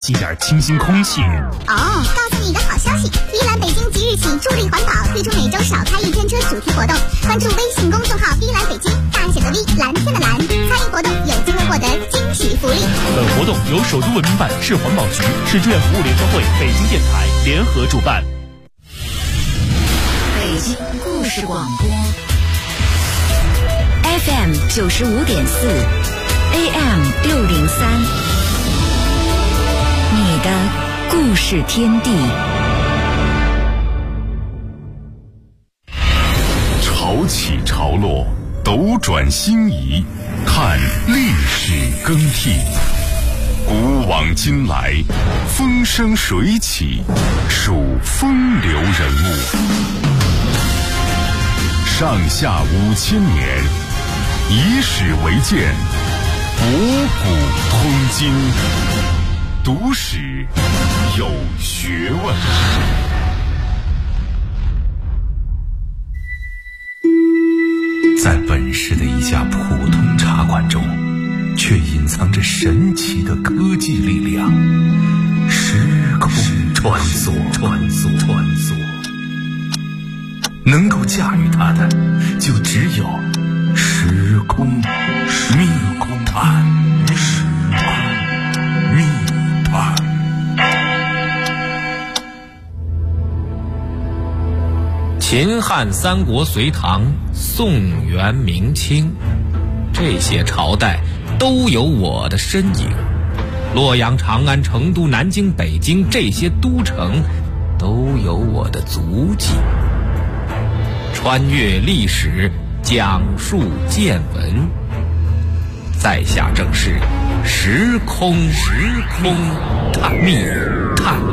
吸点清新空气。 告诉你一个好消息，依兰北京即日起助力环保，推出每周少开一天车主题活动。关注微信公众号依兰北京，大写的 V， 蓝天的蓝，参与活动有机会获得惊喜福利。 本活动由首都文明办、市环保局、市志愿服务联合会、北京电台联合主办。 北京故事广播 FM 95.4 AM 603，你的故事天地。 潮起潮落，斗转星移，看历史更替。古往今来，风生水起，数风流人物。上下5000年，以史为鉴，博古通今。读史有学问。 在本市的一家普通茶馆中，却隐藏着神奇的科技力量。时空穿梭，能够驾驭它的，就只有时空密探。 秦汉三国隋唐宋元明清，这些朝代都有我的身影。洛阳、长安、成都、南京、北京这些都城都有我的足迹。穿越历史，讲述见闻，在下正是时空密探。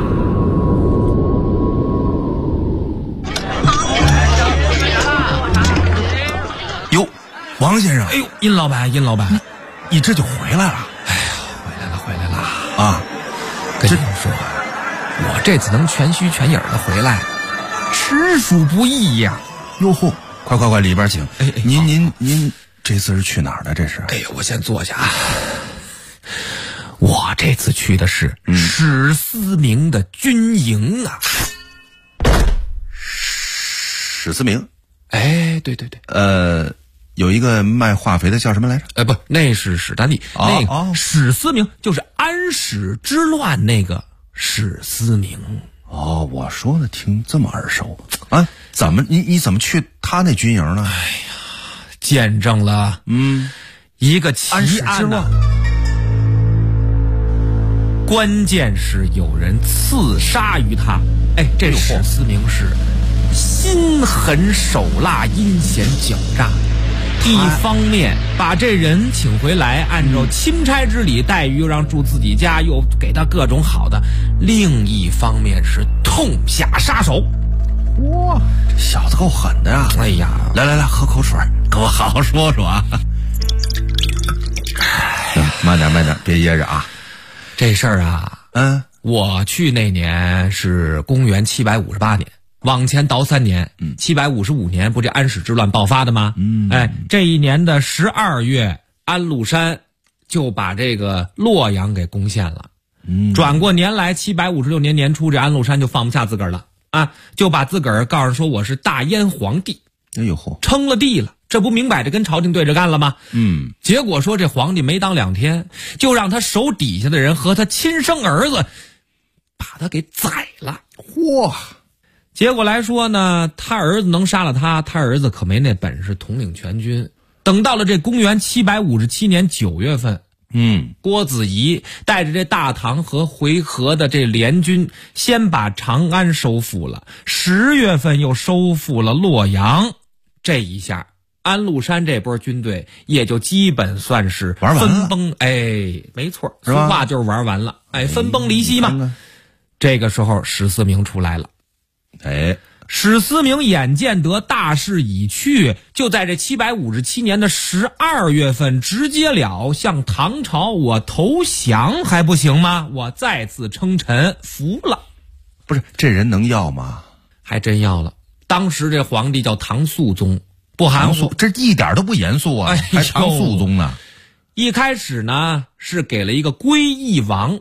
王先生， 哎呦，殷老板， 你这就回来了？ 哎呀，回来了啊！ 跟你们说，我这次能全虚全影的回来，实属不易呀。 哟吼，快，里边请。 哎， 您这次是去哪儿的？这是？ 哎呀，我先坐下啊。我这次去的是史思明的军营啊。 史思明？ 哎，对。 有一个卖化肥的叫什么来着？ 不，那是史丹利。那个史思明就是安史之乱那个史思明。 哦，我说的听这么耳熟啊？怎么你怎么去他那军营呢？ 哎呀，见证了一个奇案呢。关键是有人刺杀于他。哎，这史思明是心狠手辣、阴险狡诈。一方面把这人请回来，按照钦差之礼待遇，又让住自己家，又给他各种好的；另一方面是痛下杀手。 哇，这小子够狠的呀！ 哎呀， 来，喝口水，跟我好好说说啊。慢点，别噎着啊。 这事儿啊，我去那年是公元758年。往前倒3年，755年不这安史之乱爆发的吗？这一年的12月，安禄山就把这个洛阳给攻陷了。转过年来，756年年初，这安禄山就放不下自个儿了啊，就把自个儿告诉说我是大燕皇帝， 哎呦嚯， 称了帝了，这不明摆着跟朝廷对着干了吗？结果说这皇帝没当2天，就让他手底下的人和他亲生儿子把他给宰了。 嚯！ 结果来说呢，他儿子能杀了他儿子可没那本事统领全军。等到了这公元757年9月份，郭子仪带着这大唐和回纥的这联军，先把长安收复了，10月份又收复了洛阳。这一下，安禄山这波军队也就基本算是分崩。哎，没错，俗话就是玩完了。哎，分崩离析嘛。这个时候，史思明出来了。史思明眼见得大势已去，就在这757年的12月份直接了向唐朝我投降还不行吗？我再次称臣服了。 不是，这人能要吗？ 还真要了。当时这皇帝叫唐肃宗，不含糊， 这一点都不严肃啊，还唐肃宗呢。 一开始呢是给了一个归义王，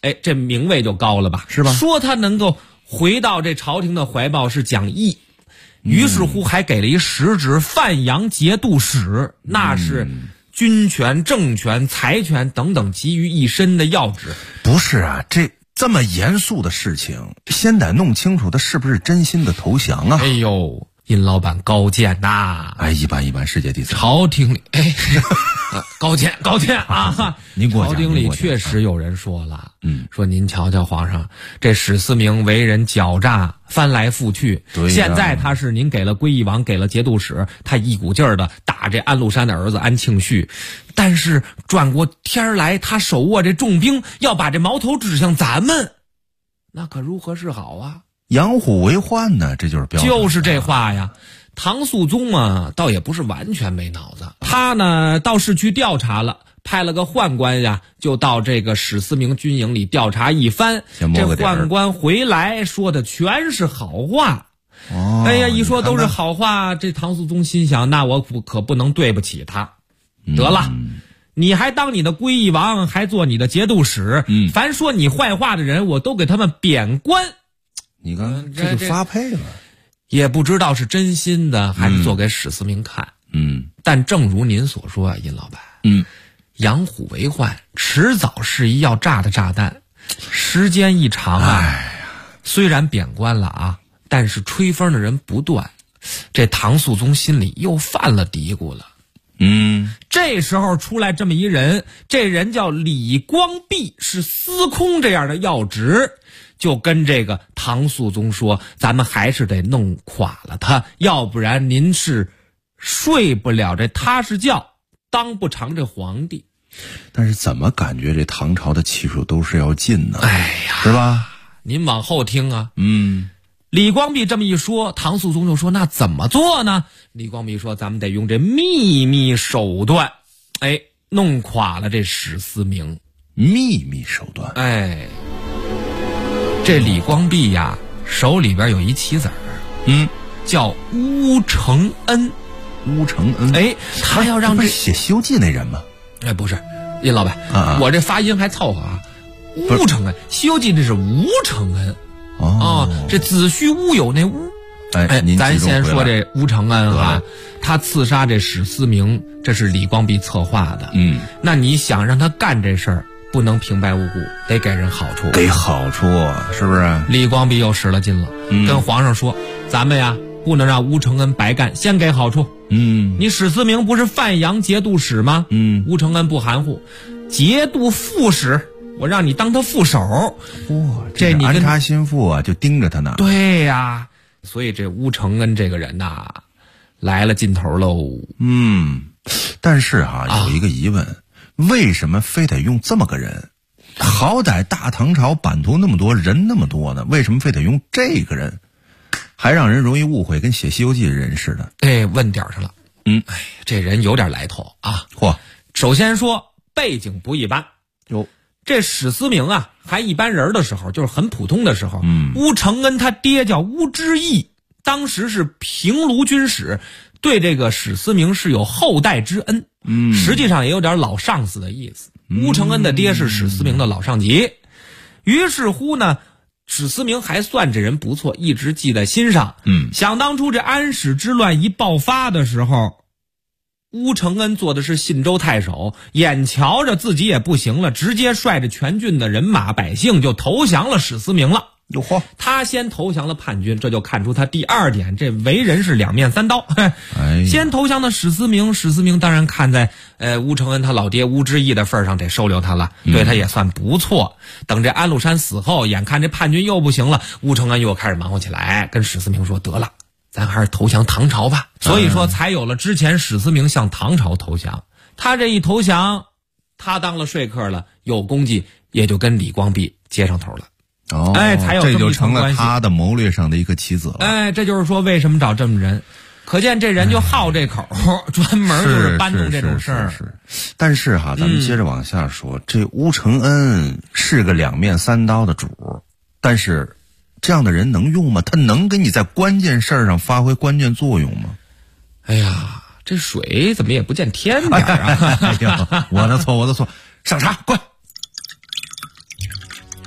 哎，这名位就高了吧？ 是吧？ 说他能够回到这朝廷的怀抱是讲义，于是乎还给了一实职范阳节度使，那是军权、政权、财权等等集于一身的要职。 不是啊，这么严肃的事情，先得弄清楚他是不是真心的投降啊！ 哎呦，殷老板高见呐！ 哎，一般，世界第三。 朝廷里，哎，高见啊！ 您过奖。 朝廷里确实有人说了，说您瞧瞧皇上，这史思明为人狡诈，翻来覆去。 对呀， 现在他是您给了归义王，给了节度使，他一股劲儿的打这安禄山的儿子安庆绪，但是转过天来，他手握这重兵，要把这矛头指向咱们，那可如何是好啊？ 养虎为患呢，这就是标准。 就是这话呀。唐肃宗嘛，倒也不是完全没脑子，他呢倒是去调查了，派了个宦官呀，就到这个史思明军营里调查一番。这宦官回来说的全是好话。哎呀，一说都是好话，这唐肃宗心想，那我可不能对不起他。得了，你还当你的归义王，还做你的节度使，凡说你坏话的人，我都给他们贬官。 你看，这就发配了。 也不知道是真心的还是做给史思明看。但正如您所说啊，殷老板，养虎为患，迟早是一要炸的炸弹。时间一长啊，虽然贬官了啊，但是吹风的人不断，这唐肃宗心里又犯了嘀咕了。这时候出来这么一人，这人叫李光弼，是司空这样的要职，就跟这个唐肃宗说，咱们还是得弄垮了他，要不然您是睡不了这踏实觉，当不长这皇帝。 但是怎么感觉这唐朝的气数都是要尽呢？ 哎呀， 是吧？ 您往后听啊。李光弼这么一说，唐肃宗就说，那怎么做呢？李光弼说，咱们得用这秘密手段，哎，弄垮了这史思明。 秘密手段。 哎，这李光弼呀，手里边有一棋子儿，叫乌承恩。 乌承恩， 哎，他要让这写《西游记》那人吗？ 哎，不是，殷老板，我这发音还凑合啊。乌承恩，《西游记》这是吴承恩。这子虚乌有那乌。哎，咱先说这乌承恩哈，他刺杀这史思明，这是李光弼策划的。那你想让他干这事儿，不能平白无故，得给人好处。 给好处，是不是？ 李光弼又使了劲了，跟皇上说，咱们呀不能让乌承恩白干，先给好处。你史思明不是范阳节度使吗？乌承恩不含糊，节度副使，我让你当他副手。 这你安插心腹啊，就盯着他呢。 对呀，所以这乌承恩这个人呐，来了劲头喽。 但是有一个疑问，为什么非得用这么个人？好歹大唐朝版图那么多，人那么多呢，为什么非得用这个人？还让人容易误会，跟写《西游记》的人似的。 哎，问点上了。这人有点来头啊。首先说背景不一般。这史思明啊，还一般人的时候，就是很普通的时候，乌承恩他爹叫乌之义，当时是平卢军使，对这个史思明是有后代之恩。实际上也有点老上司的意思。乌承恩的爹是史思明的老上级，于是乎呢，史思明还算这人不错，一直记在心上。想当初这安史之乱一爆发的时候，乌承恩做的是信州太守，眼瞧着自己也不行了，直接率着全郡的人马百姓就投降了史思明了。他先投降了叛军，这就看出他第二点，这为人是两面三刀。先投降的史思明，史思明当然看在乌承恩他老爹乌之义的份上，得收留他了，对他也算不错。等这安禄山死后，眼看这叛军又不行了，乌承恩又开始忙活起来，跟史思明说，得了，咱还是投降唐朝吧。所以说才有了之前史思明向唐朝投降。他这一投降，他当了说客了，有功绩，也就跟李光弼接上头了。才有这就成了他的谋略上的一个棋子了。 这就是说为什么找这么人，可见这人就好这口，专门就是搬弄这种事儿。 但是咱们接着往下说，这乌承恩是个两面三刀的主，但是这样的人能用吗？他能给你在关键事儿上发挥关键作用吗？ 哎呀，这水怎么也不见天点啊！ 我的错，上茶，快！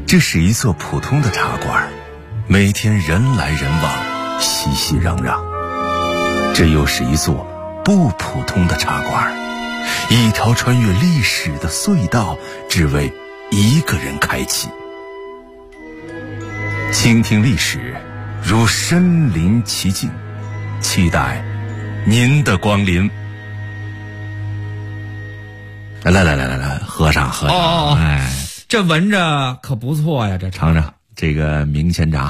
这是一座普通的茶馆，每天人来人往，熙熙攘攘。这又是一座不普通的茶馆，一条穿越历史的隧道，只为一个人开启。倾听历史，如身临其境，期待您的光临。来，喝上。哎， 这闻着可不错呀，这尝尝这个明前茶。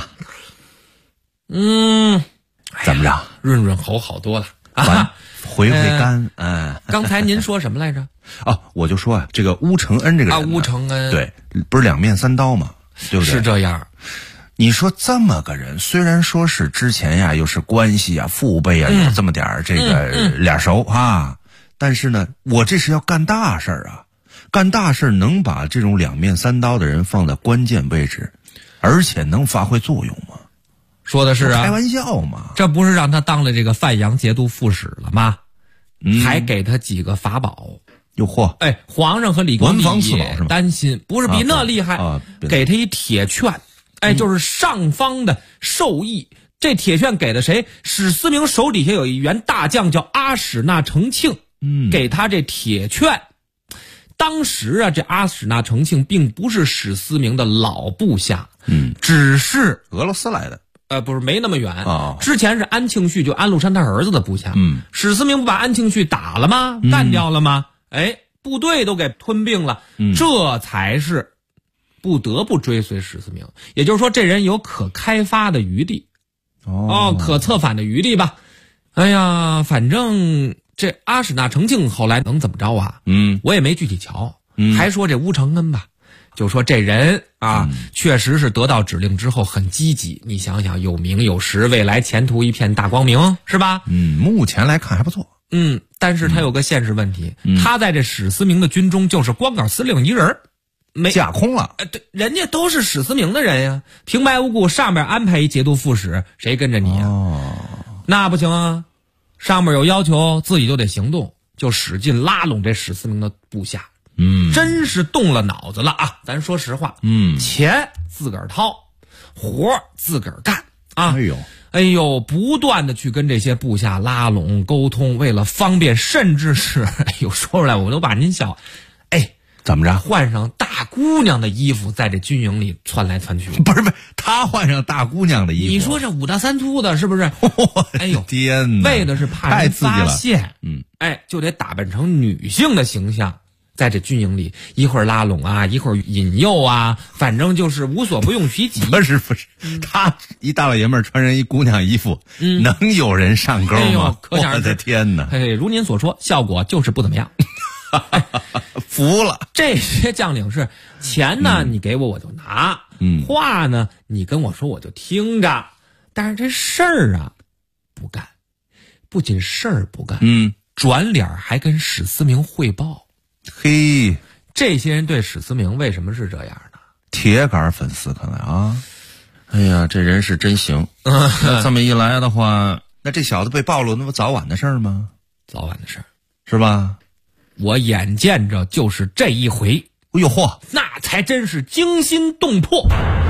怎么着？ 润润喉好多了啊！回甘。 刚才您说什么来着？ 我就说这个乌承恩这个人乌承恩， 对，不是两面三刀嘛，对不对？ 是这样。 你说这么个人，虽然说是之前呀，又是关系啊、父辈啊，有这么点这个脸熟啊，但是呢，我这是要干大事啊，干大事能把这种两面三刀的人放在关键位置，而且能发挥作用吗？ 说的是啊， 开玩笑嘛， 这不是让他当了这个范阳节度副使了吗？还给他几个法宝。 哟嚯！ 皇上和李光地也担心，不是比那厉害，给他一铁券。就是上方的授意，这铁券给的谁？史思明手底下有一员大将叫阿史那承庆，给他这铁券。当时啊，这阿史那承庆并不是史思明的老部下，只是俄罗斯来的， 不是没那么远。之前是安庆绪，就安禄山他儿子的部下。史思明不把安庆绪打了吗？干掉了吗？部队都给吞并了，这才是不得不追随史思明，也就是说，这人有可开发的余地，可策反的余地吧。反正这阿史那承庆后来能怎么着啊？我也没具体瞧。还说这乌承恩吧，就说这人啊，确实是得到指令之后很积极。你想想，有名有实，未来前途一片大光明，是吧？ 目前来看还不错。 但是他有个现实问题，他在这史思明的军中就是光杆司令一人。没架空了， 对，人家都是史思明的人呀，平白无故上面安排一节度副使，谁跟着你呀？那不行啊，上面有要求，自己就得行动，就使劲拉拢这史思明的部下。真是动了脑子了啊！咱说实话，钱自个儿掏，活自个儿干啊！哎呦，不断的去跟这些部下拉拢沟通，为了方便，甚至是说出来我都把您笑。 怎么着？ 换上大姑娘的衣服，在这军营里窜来窜去。 不是，他换上大姑娘的衣服。 你说这五大三粗的，是不是？哎呦， 天哪！ 为的是怕人发现，就得打扮成女性的形象，在这军营里一会儿拉拢啊，一会儿引诱啊，反正就是无所不用其极。 不是，他一大老爷们儿穿上一姑娘衣服，能有人上钩吗？ 可想而知。 我的天哪！ 如您所说，效果就是不怎么样。 服了。 这些将领是钱呢，你给我就拿，话呢你跟我说我就听着，但是这事儿啊不干，不仅事儿不干，转脸还跟史思明汇报。 嘿， 这些人对史思明为什么是这样呢？ 铁杆粉丝可能啊。哎呀，这人是真行。这么一来的话，那这小子被暴露，那不早晚的事儿吗？ 早晚的事儿， 是吧？ 我眼见着就是这一回， 哎呦嚯， 那才真是惊心动魄。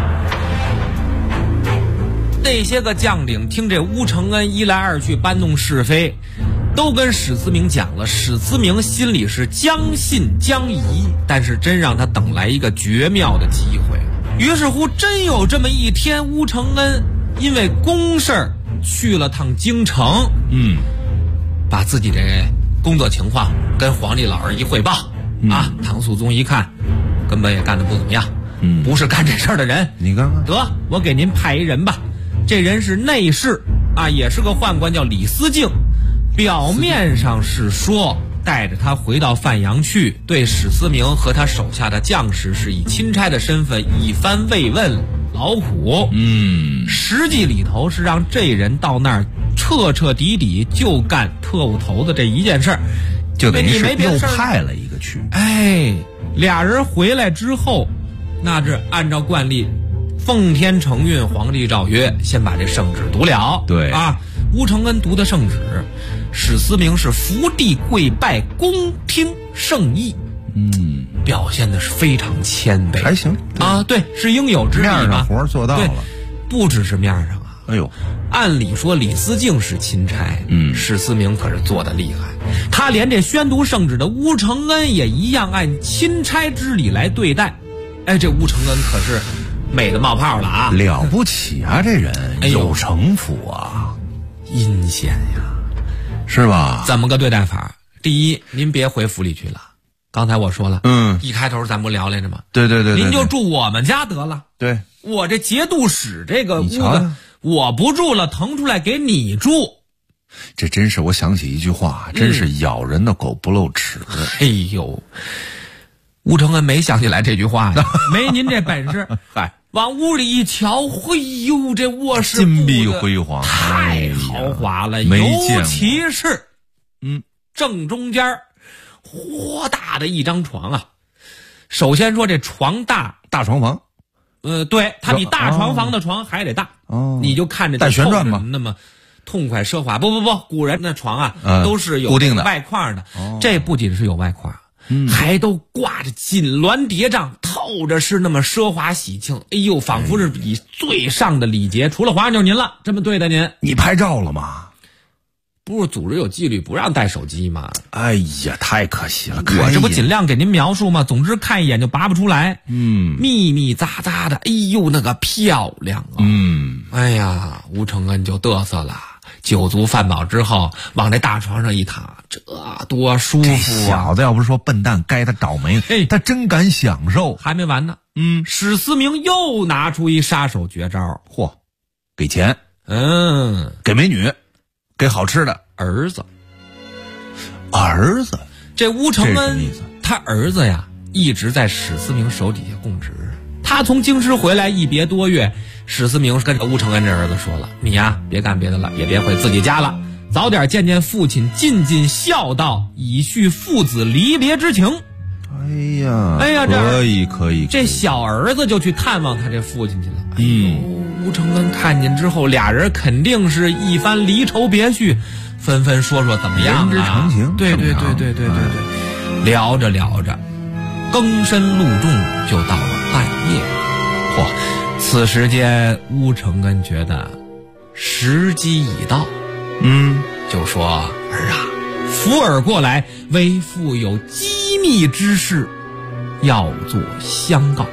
那些个将领听这乌承恩一来二去搬弄是非，都跟史思明讲了，史思明心里是将信将疑，但是真让他等来一个绝妙的机会。于是乎，真有这么一天，乌承恩因为公事去了趟京城，把自己的工作情况跟皇帝老儿一汇报，唐肃宗一看，根本也干得不怎么样，不是干这事儿的人。 你看看， 得我给您派一人吧，这人是内侍啊，也是个宦官，叫李思敬。表面上是说带着他回到范阳去，对史思明和他手下的将士是以钦差的身份一番慰问劳苦，实际里头是让这人到那儿彻彻底底就干特务头子这一件事儿， 就等于是又派了一个去。 俩人回来之后，那是按照惯例，奉天承运，皇帝诏曰，先把这圣旨读了。 对啊，乌承恩读的圣旨，史思明是伏地跪拜，恭听圣意。表现的是非常谦卑， 还行啊。 啊，对，是应有之义嘛。 面上活做到了， 不只是面上啊。 哎呦， 按理说李思敬是钦差，史思明可是做得厉害，他连这宣读圣旨的乌承恩也一样按钦差之礼来对待。哎，这乌承恩可是美的冒泡了啊， 了不起啊，这人有城府啊， 阴险呀， 是吧？ 怎么个对待法？第一，您别回府里去了。刚才我说了，一开头咱不聊来着吗？ 对， 您就住我们家得了。 对， 我这节度使这个屋子，我不住了，腾出来给你住。 这真是我想起一句话，真是咬人的狗不露齿。 哎呦，吴承恩没想起来这句话呀，没您这本事。 嗨， 往屋里一瞧，嘿呦，这卧室金碧辉煌， 太豪华了， 尤其是正中间豁大的一张床啊。首先说这床大床房， 对，它比大床房的床还得大。你就看着带旋转吗？ 那么痛快奢华。不，古人的床啊，都是有固定的外框的。这不仅是有外框，还都挂着锦鸾叠嶂，透着是那么奢华喜庆。哎呦，仿佛是以最上的礼节，除了皇上就是您了，这么对待您。 你拍照了吗？ 不是组织有纪律，不让带手机吗？ 哎呀，太可惜了！ 我这不尽量给您描述吗？总之看一眼就拔不出来。密密匝匝的，哎呦，那个漂亮啊！哎呀，吴承恩就嘚瑟了。酒足饭饱之后，往这大床上一躺，这多舒服啊！ 这小子要不是说笨蛋，该他倒霉。他真敢享受。 还没完呢。史思明又拿出一杀手绝招。 嚯，给钱，给美女。给好吃的。 儿子，这乌承恩他儿子呀，一直在史思明手底下供职。他从京师回来一别多月，史思明跟乌承恩这儿子说了：“你呀，别干别的了，也别回自己家了，早点见见父亲，尽尽孝道，以续父子离别之情。”哎呀， 可以。 这小儿子就去探望他这父亲去了。吴承恩看见之后，俩人肯定是一番离愁别绪，纷纷说怎么样啊？ 人之常情。 对，聊着聊着，更深露重，就到了半夜。此时间乌承恩觉得时机已到，就说：“儿啊，扶尔过来，为父有机密之事要做相告。”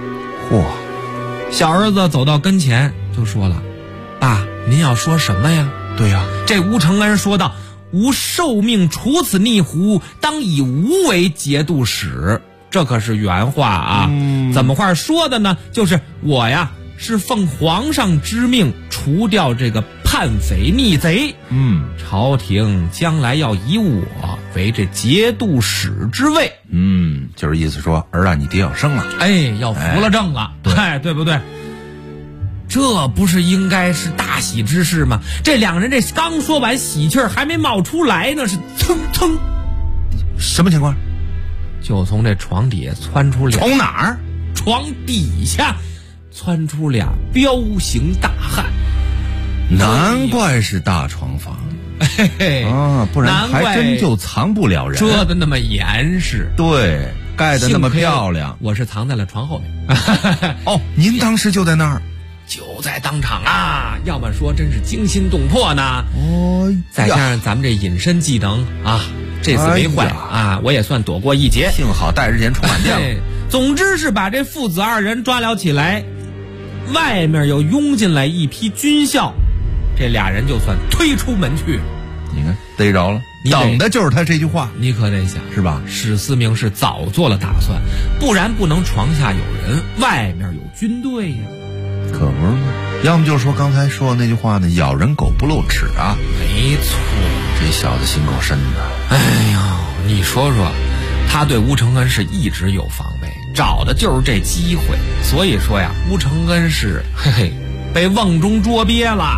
小儿子走到跟前就说了：“爸，您要说什么呀？” 对呀， 这吴承恩说道：“吾受命处此逆狐，当以吾为节度使。”这可是原话啊。怎么话说的呢？就是我呀是奉皇上之命除掉这个叛匪逆贼。朝廷将来要以我为这节度使之位。 就是意思说，儿啊，你爹要生了， 要服了正了，对不对？这不是应该是大喜之事吗？这两人这刚说完，喜气儿还没冒出来呢，是蹭蹭， 什么情况？ 就从这床底下窜出俩， 从哪儿？ 床底下窜出俩彪形大汉。 难怪是大床房。不然还真就藏不了人， 遮得那么严实， 对，盖得那么漂亮。 我是藏在了床后面。 您当时就在那儿？ 就在当场啊，要么说真是惊心动魄呢。再加上咱们这隐身技能啊，这次没坏啊，我也算躲过一劫。 幸好带日前充满电。 总之是把这父子二人抓了起来，外面又拥进来一批军校，这俩人就算推出门去。 你看逮着了，等的就是他这句话。 你可得想是吧？ 史思明是早做了打算，不然不能床下有人，外面有军队呀。 可不是吗？要么就是说刚才说的那句话呢，咬人狗不露齿啊。 没错， 这小子心够深的。 哎呦，你说说，他对吴承恩是一直有防备，找的就是这机会。所以说呀，吴承恩是被瓮中捉鳖了。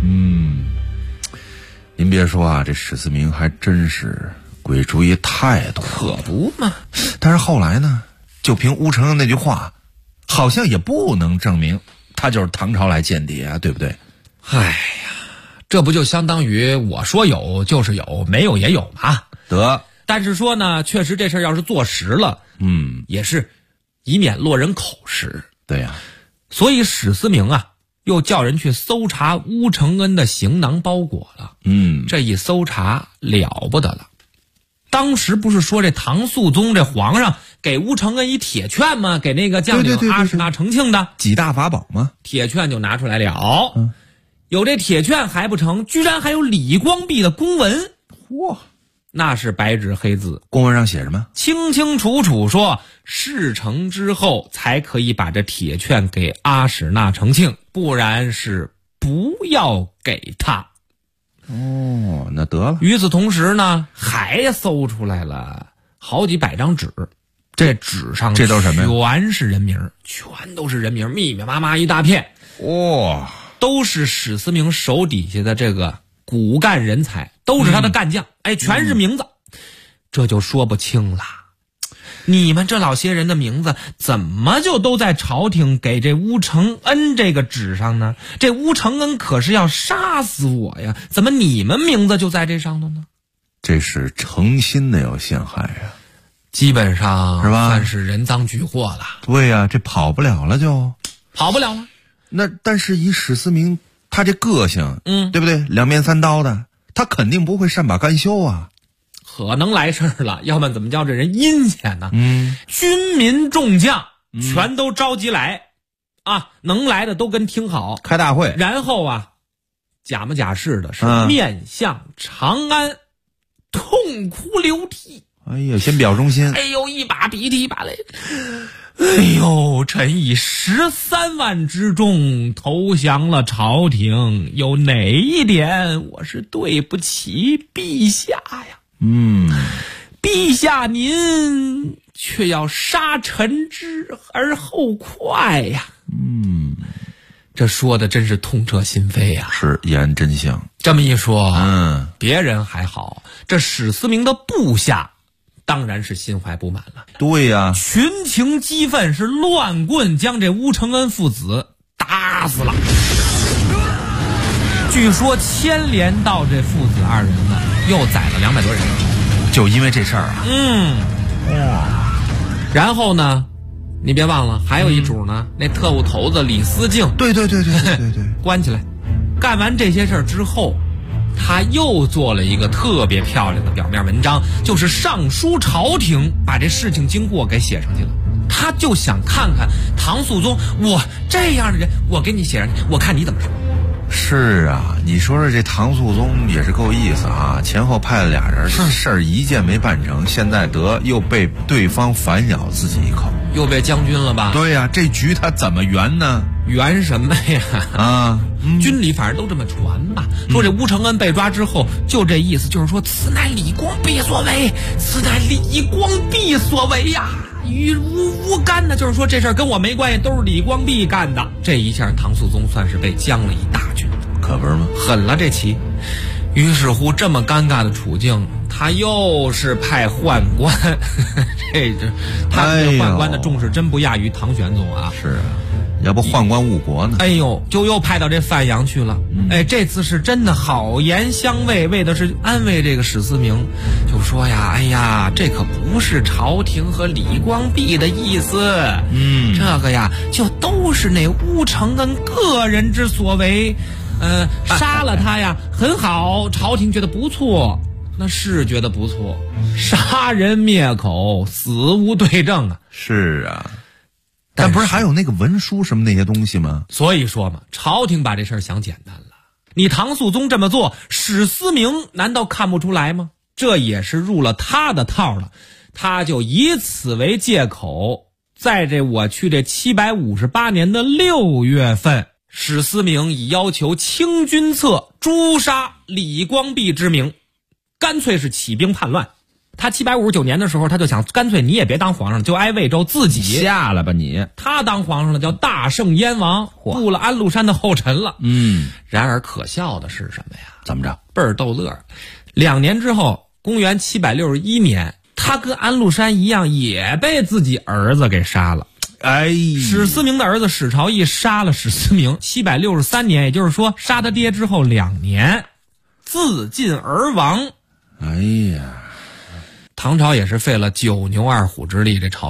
您别说啊，这史思明还真是鬼主意太多了。 可不嘛。 但是后来呢，就凭吴承恩那句话，好像也不能证明他就是唐朝来间谍啊，对不对？ 哎呀，这不就相当于我说有就是有，没有也有嘛。 得， 但是说呢，确实这事儿要是坐实了，也是以免落人口实。 对呀， 所以史思明啊，又叫人去搜查乌承恩的行囊包裹了。这一搜查了不得了。当时不是说这唐肃宗这皇上给乌承恩一铁券吗？给那个将领阿史那成庆的几大法宝吗？ 铁券就拿出来了。有这铁券还不成，居然还有李光弼的公文。 嚯！ 那是白纸黑字， 公文上写什么？ 清清楚楚说事成之后才可以把这铁券给阿史那成庆，不然是不要给他。 哦，那得了。 与此同时呢，还搜出来了好几百张纸，这纸上这都是什么呀？ 全是人名，全都是人名，密密麻麻一大片。 哇， 都是史思明手底下的这个骨干人才，都是他的干将，全是名字，这就说不清了。你们这老些人的名字怎么就都在朝廷给这乌承恩这个纸上呢？这乌承恩可是要杀死我呀，怎么你们名字就在这上头呢？ 这是诚心的要陷害呀， 基本上是吧？ 算是人赃俱获了。 对呀，这跑不了了就。 跑不了了。 那但是以史思明他这个性，对不对？两面三刀的，他肯定不会善罢甘休啊。 可能来事儿了，要不然怎么叫这人阴险呢？军民众将全都召集来，能来的都跟听好， 开大会， 然后假模假式的是面向长安，痛哭流涕。 哎呀，先表忠心。 哎呦，一把鼻涕一把泪。哎呦，臣以13万之众投降了朝廷，有哪一点我是对不起陛下呀？陛下您却要杀臣之而后快呀。这说的真是痛彻心扉呀。 是言真相。 这么一说，别人还好，这史思明的部下当然是心怀不满了。 对呀， 群情激愤，是乱棍将这乌承恩父子打死了。据说牵连到这父子二人呢，又宰了200多人， 就因为这事儿啊。 然后呢，你别忘了还有一主呢，那特务头子李思敬， 对， 关起来。干完这些事儿之后，他又做了一个特别漂亮的表面文章，就是上书朝廷，把这事情经过给写上去了。他就想看看唐肃宗，我这样的人，我给你写上去，我看你怎么说。 是啊，你说说这唐肃宗也是够意思啊，前后派了俩人，这事儿一件没办成，现在又被对方反咬自己一口， 又被将军了吧？ 对呀，这局他怎么圆呢？ 圆什么呀？军里反正都这么传吧，说这乌承恩被抓之后，就这意思，就是说此乃李光弼所为，此乃李光弼所为呀，与无干呢，就是说这事儿跟我没关系，都是李光弼干的。这一下唐肃宗算是被将了一大军， 可不是吗？ 狠了这棋。于是乎，这么尴尬的处境，他又是派宦官，他对宦官的重视真不亚于唐玄宗啊。 是啊，要不宦官误国呢？ 哎呦，就又派到这范阳去了。这次是真的好言相慰，为的是安慰这个史思明，就说呀，哎呀，这可不是朝廷和李光弼的意思。这个呀，就都是那乌承恩个人之所为。杀了他呀，很好，朝廷觉得不错，那是觉得不错。杀人灭口，死无对证啊。 是啊，但不是还有那个文书什么那些东西吗？ 所以说嘛，朝廷把这事儿想简单了。你唐肃宗这么做，史思明难道看不出来吗？这也是入了他的套了。他就以此为借口，在我去这758年的6月份，史思明以要求清君侧诛杀李光弼之名，干脆是起兵叛乱。他759年的时候，他就想干脆你也别当皇上，就挨魏州自己下了吧你。 他当皇上了，叫大圣燕王，步了安禄山的后尘了。然而可笑的是什么呀？ 怎么着？ 倍儿逗乐。2年之后，公元761年，他跟安禄山一样，也被自己儿子给杀了。史思明的儿子史朝义杀了史思明。763年，也就是说杀他爹之后2年，自尽而亡。 哎呀， 唐朝也是费了9牛2虎之力，这朝廷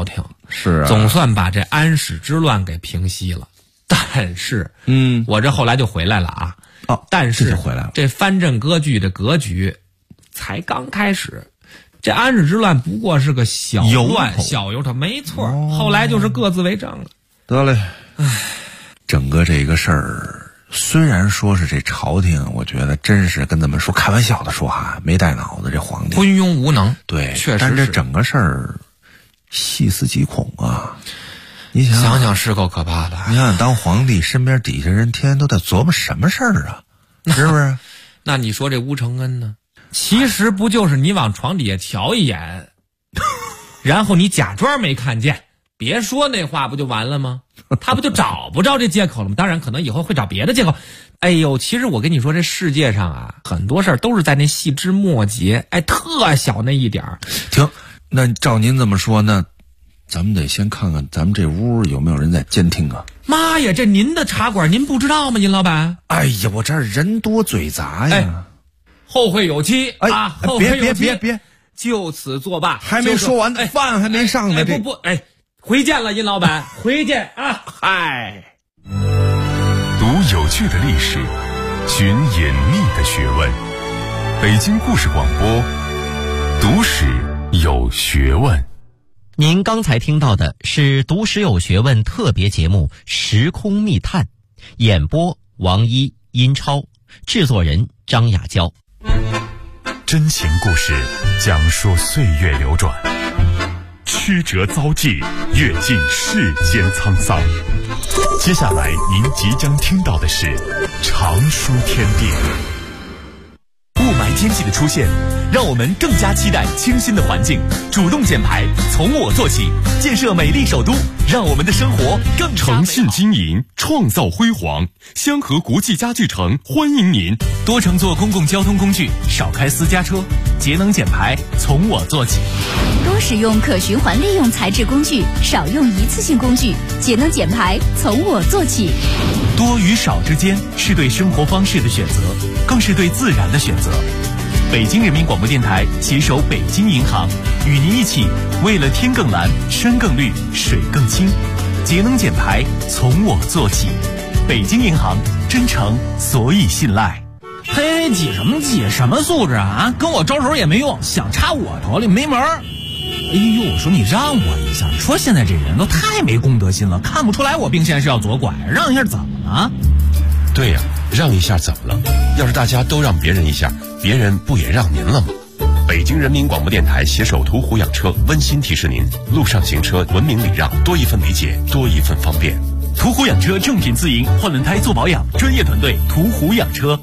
是啊， 总算把这安史之乱给平息了。但是，我这后来就回来了啊。但是就回来了。 这藩镇割据的格局才刚开始。这安史之乱不过是个小乱小由头，没错。后来就是各自为政了。 得嘞，整个这个事儿，虽然说是这朝廷，我觉得真是跟咱们说开玩笑的说哈，没带脑子这皇帝， 昏庸无能。 对， 确实是。 但这整个事儿细思极恐啊！你想想是够可怕的。 你想想，当皇帝身边底下人天天都在琢磨什么事儿啊？是不是？ 那你说这吴承恩呢？其实不就是你往床底下瞧一眼，然后你假装没看见，别说那话不就完了吗？他不就找不着这借口了吗？当然可能以后会找别的借口。哎呦，其实我跟你说，这世界上啊，很多事儿都是在那细枝末节，特小那一点儿。 停，那照您这么说，那咱们得先看看咱们这屋有没有人在监听啊。 妈呀，这您的茶馆您不知道吗，尹老板？ 哎呀，我这儿人多嘴杂呀。 后会有期啊！ 别， 就此作罢。 还没说完，饭还没上呢。 回见了，尹老板，回见啊！嗨， 读有趣的历史，寻隐秘的学问。北京故事广播，读史有学问。 您刚才听到的是《读史有学问》特别节目《时空密探》，演播王一、殷超，制作人张雅娇。 真情故事讲述岁月流转，曲折遭际，阅尽世间沧桑。接下来您即将听到的是常书天地。雾霾天气的出现，让我们更加期待清新的环境。主动减排，从我做起，建设美丽首都，让我们的生活更诚信经营，创造辉煌。香河国际家具城欢迎您， 多乘坐公共交通工具，少开私家车，节能减排从我做起。 多使用可循环利用材质工具，少用一次性工具，节能减排从我做起。 多与少之间是对生活方式的选择，更是对自然的选择。北京人民广播电台携手北京银行，与您一起为了天更蓝、山更绿、水更清，节能减排从我做起。北京银行，真诚所以信赖。 嘿，挤什么挤？什么素质啊？跟我招手也没用，想插我头里没门儿。哎呦，我说你让我一下，你说现在这人都太没公德心了，看不出来我并线是要左拐，让一下怎么了？ 对呀，让一下怎么了？要是大家都让别人一下，别人不也让您了吗？北京人民广播电台携手途虎养车温馨提示您：路上行车文明礼让，多一份理解，多一份方便。 途虎养车正品自营，换轮胎做保养，专业团队途虎养车。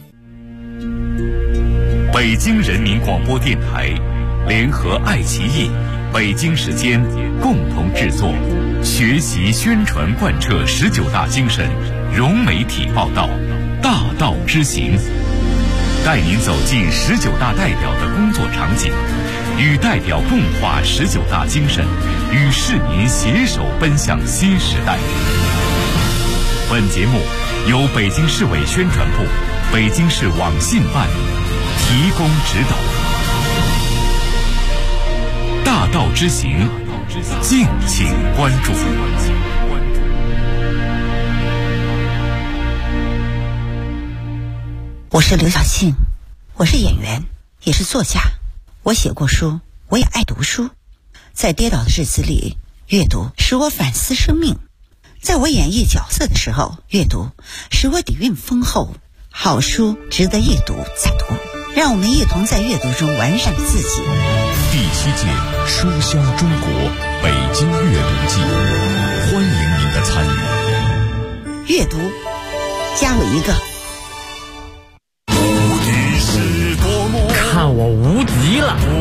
北京人民广播电台联合爱奇艺、北京时间共同制作，学习宣传贯彻19大精神，融媒体报道，大道之行，带您走进19大代表的工作场景，与代表共话19大精神，与市民携手奔向新时代。本节目由北京市委宣传部、北京市网信办提供指导。大道之行，敬请关注。 我是刘晓庆，我是演员，也是作家。我写过书，我也爱读书。在跌倒的日子里，阅读使我反思生命；在我演绎角色的时候，阅读使我底蕴丰厚。好书值得一读再读，让我们一同在阅读中完善自己。 第7届书香中国北京阅读季，欢迎您的参与。 阅读，加我一个。